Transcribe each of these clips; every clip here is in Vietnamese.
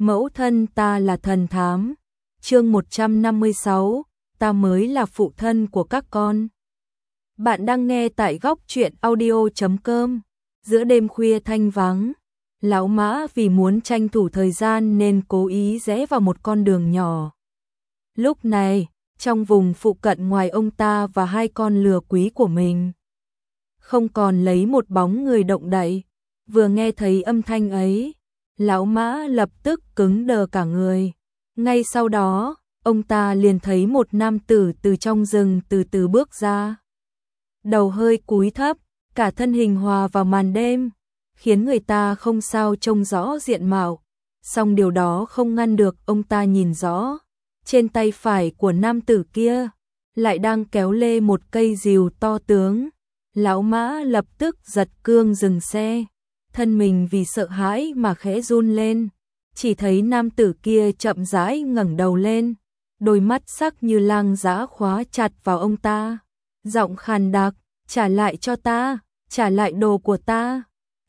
Mẫu thân ta là thần thám. Chương 156, ta mới là phụ thân của các con. Bạn đang nghe tại góc truyện audio.com. Giữa đêm khuya thanh vắng, lão Mã vì muốn tranh thủ thời gian nên cố ý rẽ vào một con đường nhỏ. Lúc này, trong vùng phụ cận ngoài ông ta và hai con lừa quý của mình, không còn lấy một bóng người động đậy. Vừa nghe thấy âm thanh ấy, lão Mã lập tức cứng đờ cả người. Ngay sau đó, ông ta liền thấy một nam tử từ trong rừng từ từ bước ra. Đầu hơi cúi thấp, cả thân hình hòa vào màn đêm, khiến người ta không sao trông rõ diện mạo. Song điều đó không ngăn được ông ta nhìn rõ, trên tay phải của nam tử kia lại đang kéo lê một cây rìu to tướng. Lão Mã lập tức giật cương dừng xe, thân mình vì sợ hãi mà khẽ run lên. Chỉ thấy nam tử kia chậm rãi ngẩng đầu lên, đôi mắt sắc như lang dã khóa chặt vào ông ta, giọng khàn đặc: "Trả lại cho ta, trả lại đồ của ta."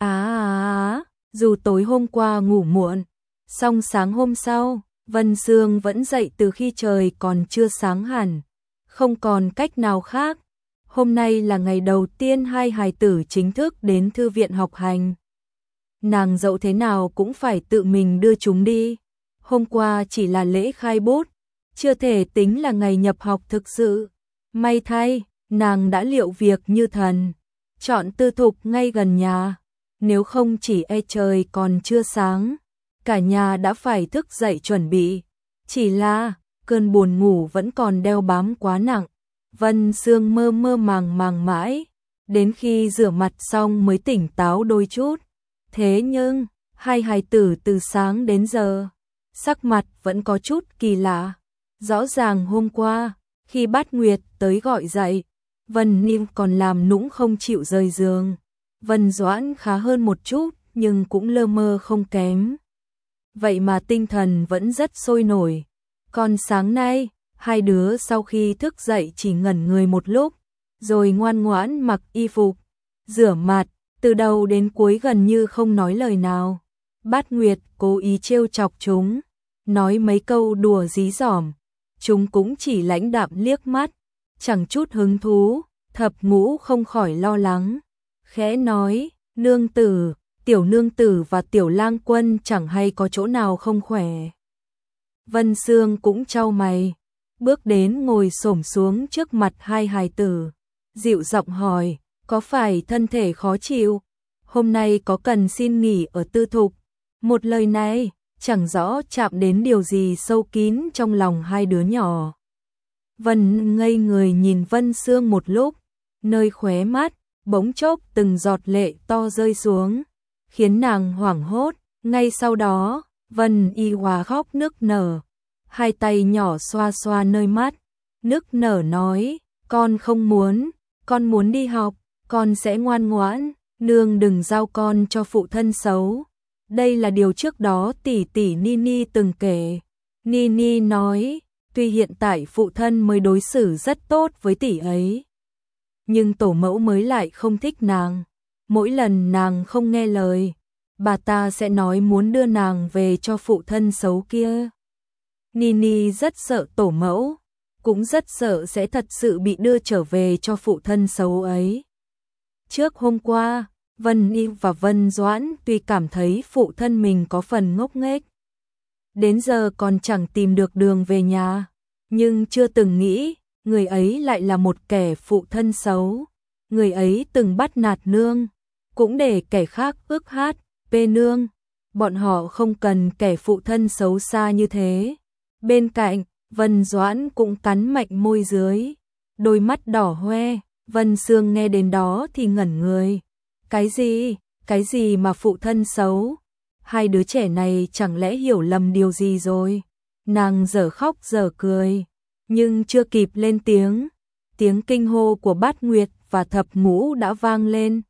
Dù tối hôm qua ngủ muộn, song sáng hôm sau, Vân Sương vẫn dậy từ khi trời còn chưa sáng hẳn. Không còn cách nào khác, hôm nay là ngày đầu tiên hai hài tử chính thức đến thư viện học hành. Nàng dẫu thế nào cũng phải tự mình đưa chúng đi. Hôm qua chỉ là lễ khai bút, chưa thể tính là ngày nhập học thực sự. May thay, nàng đã liệu việc như thần, chọn tư thục ngay gần nhà. Nếu không chỉ e trời còn chưa sáng, cả nhà đã phải thức dậy chuẩn bị. Chỉ là cơn buồn ngủ vẫn còn đeo bám quá nặng. Vân Sương mơ mơ màng màng mãi, đến khi rửa mặt xong mới tỉnh táo đôi chút. Thế nhưng, hai hài tử từ sáng đến giờ, sắc mặt vẫn có chút kỳ lạ. Rõ ràng hôm qua, khi Bát Nguyệt tới gọi dậy, Vân Niêm còn làm nũng không chịu rời giường. Vân Doãn khá hơn một chút, nhưng cũng lơ mơ không kém. Vậy mà tinh thần vẫn rất sôi nổi. Còn sáng nay, hai đứa sau khi thức dậy chỉ ngẩn người một lúc, rồi ngoan ngoãn mặc y phục, rửa mặt, từ đầu đến cuối gần như không nói lời nào. Bát Nguyệt cố ý trêu chọc chúng, nói mấy câu đùa dí dỏm, chúng cũng chỉ lãnh đạm liếc mắt, chẳng chút hứng thú. Thập Ngũ không khỏi lo lắng, khẽ nói: "Nương tử, tiểu nương tử và tiểu lang quân chẳng hay có chỗ nào không khỏe?" Vân Sương cũng chau mày, bước đến ngồi xổm xuống trước mặt hai hài tử, dịu giọng hỏi: "Có phải thân thể khó chịu? Hôm nay có cần xin nghỉ ở tư thục?" Một lời này chẳng rõ chạm đến điều gì sâu kín trong lòng hai đứa nhỏ. Vân ngây người nhìn Vân Sương một lúc, nơi khóe mắt bỗng chốc từng giọt lệ to rơi xuống, khiến nàng hoảng hốt. Ngay sau đó, Vân Y Hòa khóc nức nở, hai tay nhỏ xoa xoa nơi mắt, nức nở nói: "Con không muốn, con muốn đi học, con sẽ ngoan ngoãn, nương đừng giao con cho phụ thân xấu." Đây là điều trước đó tỷ tỷ Nini từng kể. Nini nói, tuy hiện tại phụ thân mới đối xử rất tốt với tỷ ấy, nhưng tổ mẫu mới lại không thích nàng. Mỗi lần nàng không nghe lời, bà ta sẽ nói muốn đưa nàng về cho phụ thân xấu kia. Nini rất sợ tổ mẫu, cũng rất sợ sẽ thật sự bị đưa trở về cho phụ thân xấu ấy. Trước hôm qua, Vân Y và Vân Doãn tuy cảm thấy phụ thân mình có phần ngốc nghếch, đến giờ còn chẳng tìm được đường về nhà, nhưng chưa từng nghĩ người ấy lại là một kẻ phụ thân xấu. Người ấy từng bắt nạt nương, cũng để kẻ khác ức hát bê nương. Bọn họ không cần kẻ phụ thân xấu xa như thế. Bên cạnh, Vân Doãn cũng cắn mạnh môi dưới, đôi mắt đỏ hoe. Vân Sương nghe đến đó thì ngẩn người. Cái gì mà phụ thân xấu? Hai đứa trẻ này chẳng lẽ hiểu lầm điều gì rồi? Nàng dở khóc dở cười, nhưng chưa kịp lên tiếng, tiếng kinh hô của Bát Nguyệt và Thập Ngũ đã vang lên.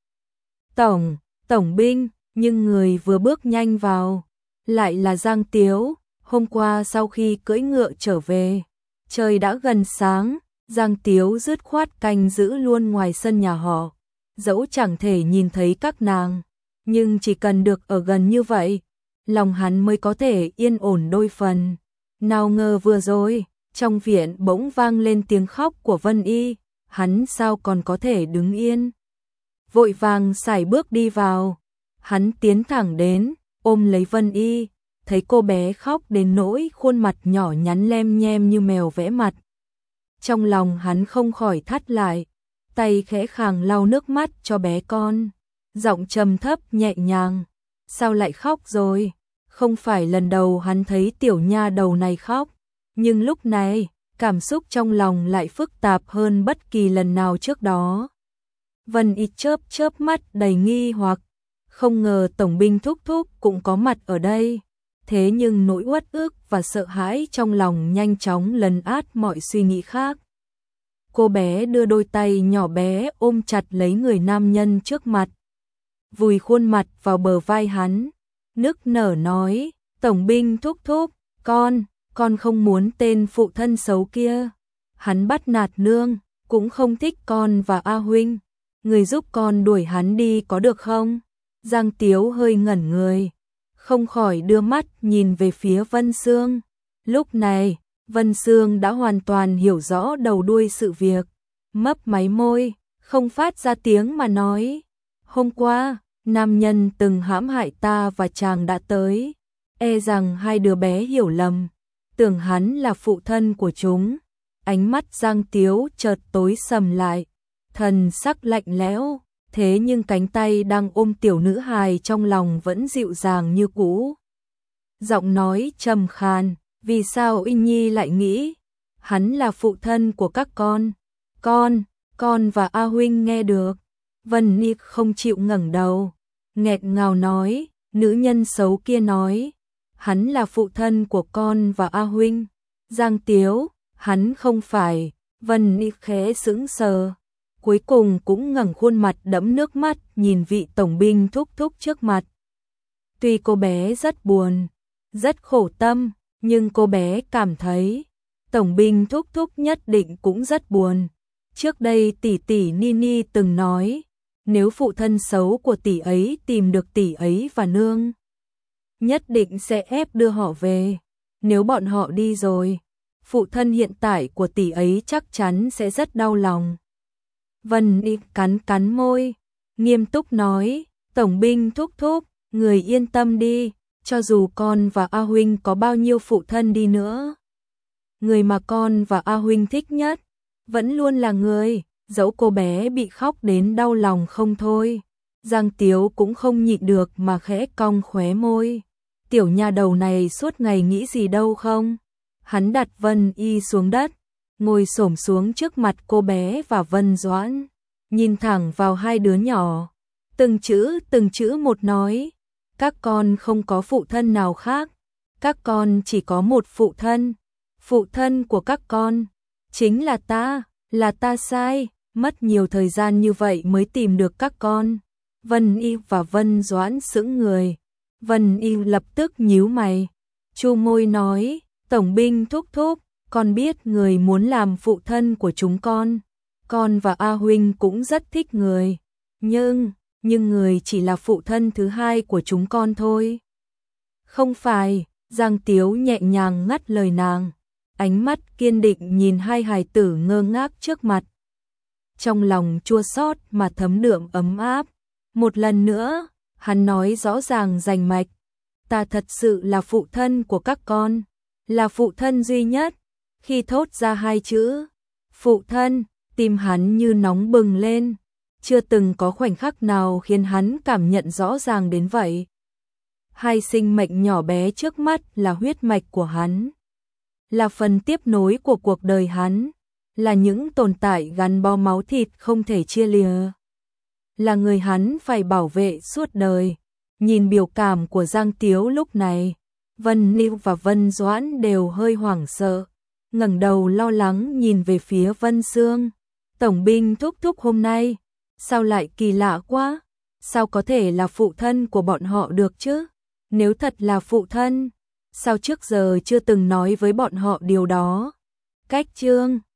Tổng binh, nhưng người vừa bước nhanh vào lại là Giang Tiếu. Hôm qua sau khi cưỡi ngựa trở về, trời đã gần sáng, Giang Tiếu dứt khoát canh giữ luôn ngoài sân nhà họ. Dẫu chẳng thể nhìn thấy các nàng, nhưng chỉ cần được ở gần như vậy, lòng hắn mới có thể yên ổn đôi phần. Nào ngờ vừa rồi, trong viện bỗng vang lên tiếng khóc của Vân Y, hắn sao còn có thể đứng yên. Vội vàng sải bước đi vào, hắn tiến thẳng đến, ôm lấy Vân Y, thấy cô bé khóc đến nỗi khuôn mặt nhỏ nhắn lem nhem như mèo vẽ mặt. Trong lòng hắn không khỏi thắt lại, tay khẽ khàng lau nước mắt cho bé con, giọng trầm thấp nhẹ nhàng, sao lại khóc rồi? Không phải lần đầu hắn thấy tiểu nha đầu này khóc, nhưng lúc này, cảm xúc trong lòng lại phức tạp hơn bất kỳ lần nào trước đó. Vân Y chớp chớp mắt đầy nghi hoặc, không ngờ tổng binh thúc thúc cũng có mặt ở đây. Thế nhưng nỗi uất ức và sợ hãi trong lòng nhanh chóng lấn át mọi suy nghĩ khác. Cô bé đưa đôi tay nhỏ bé ôm chặt lấy người nam nhân trước mặt, vùi khuôn mặt vào bờ vai hắn, nức nở nói, tổng binh thúc thúc, con không muốn tên phụ thân xấu kia. Hắn bắt nạt nương, cũng không thích con và A huynh. Người giúp con đuổi hắn đi có được không? Giang Tiếu hơi ngẩn người, không khỏi đưa mắt nhìn về phía Vân Sương. Lúc này, Vân Sương đã hoàn toàn hiểu rõ đầu đuôi sự việc, mấp máy môi, không phát ra tiếng mà nói, hôm qua, nam nhân từng hãm hại ta và chàng đã tới, e rằng hai đứa bé hiểu lầm, tưởng hắn là phụ thân của chúng. Ánh mắt Giang Tiếu chợt tối sầm lại, thần sắc lạnh lẽo, thế nhưng cánh tay đang ôm tiểu nữ hài trong lòng vẫn dịu dàng như cũ. Giọng nói trầm khàn, vì sao Y Nhi lại nghĩ hắn là phụ thân của các con? Con và A huynh nghe được. Vân Y không chịu ngẩng đầu, nghẹn ngào nói, nữ nhân xấu kia nói, hắn là phụ thân của con và A huynh. Giang Tiếu, hắn không phải. Vân Y khẽ sững sờ, cuối cùng cũng ngẩng khuôn mặt đẫm nước mắt nhìn vị tổng binh thúc thúc trước mặt. Tuy cô bé rất buồn, rất khổ tâm, nhưng cô bé cảm thấy tổng binh thúc thúc nhất định cũng rất buồn. Trước đây tỷ tỷ Nini từng nói, nếu phụ thân xấu của tỷ ấy tìm được tỷ ấy và nương, nhất định sẽ ép đưa họ về. Nếu bọn họ đi rồi, phụ thân hiện tại của tỷ ấy chắc chắn sẽ rất đau lòng. Vân Y cắn môi, nghiêm túc nói, tổng binh thúc thúc, người yên tâm đi, cho dù con và A huynh có bao nhiêu phụ thân đi nữa, người mà con và A huynh thích nhất vẫn luôn là người. Dẫu cô bé bị khóc đến đau lòng không thôi, Giang Tiếu cũng không nhịn được mà khẽ cong khóe môi. Tiểu nha đầu này suốt ngày nghĩ gì đâu không? Hắn đặt Vân Y xuống đất, ngồi xổm xuống trước mặt cô bé và Vân Doãn, nhìn thẳng vào hai đứa nhỏ, từng chữ một nói, các con không có phụ thân nào khác, các con chỉ có một phụ thân của các con chính là ta sai, mất nhiều thời gian như vậy mới tìm được các con. Vân Y và Vân Doãn sững người, Vân Y lập tức nhíu mày, chu môi nói, tổng binh thúc thúc, con biết người muốn làm phụ thân của chúng con và A huynh cũng rất thích người, nhưng người chỉ là phụ thân thứ hai của chúng con thôi. Không phải. Giang Tiếu nhẹ nhàng ngắt lời nàng, ánh mắt kiên định nhìn hai hài tử ngơ ngác trước mặt. Trong lòng chua xót mà thấm đượm ấm áp. Một lần nữa, hắn nói rõ ràng rành mạch, ta thật sự là phụ thân của các con, là phụ thân duy nhất. Khi thốt ra hai chữ phụ thân, tim hắn như nóng bừng lên, chưa từng có khoảnh khắc nào khiến hắn cảm nhận rõ ràng đến vậy. Hai sinh mệnh nhỏ bé trước mắt là huyết mạch của hắn, là phần tiếp nối của cuộc đời hắn, là những tồn tại gắn bó máu thịt không thể chia lìa, là người hắn phải bảo vệ suốt đời. Nhìn biểu cảm của Giang Tiếu lúc này, Vân Nưu và Vân Doãn đều hơi hoảng sợ, ngẩng đầu lo lắng nhìn về phía Vân Sương. Tổng binh thúc thúc hôm nay, sao lại kỳ lạ quá, sao có thể là phụ thân của bọn họ được chứ? Nếu thật là phụ thân, sao trước giờ chưa từng nói với bọn họ điều đó? Cách chương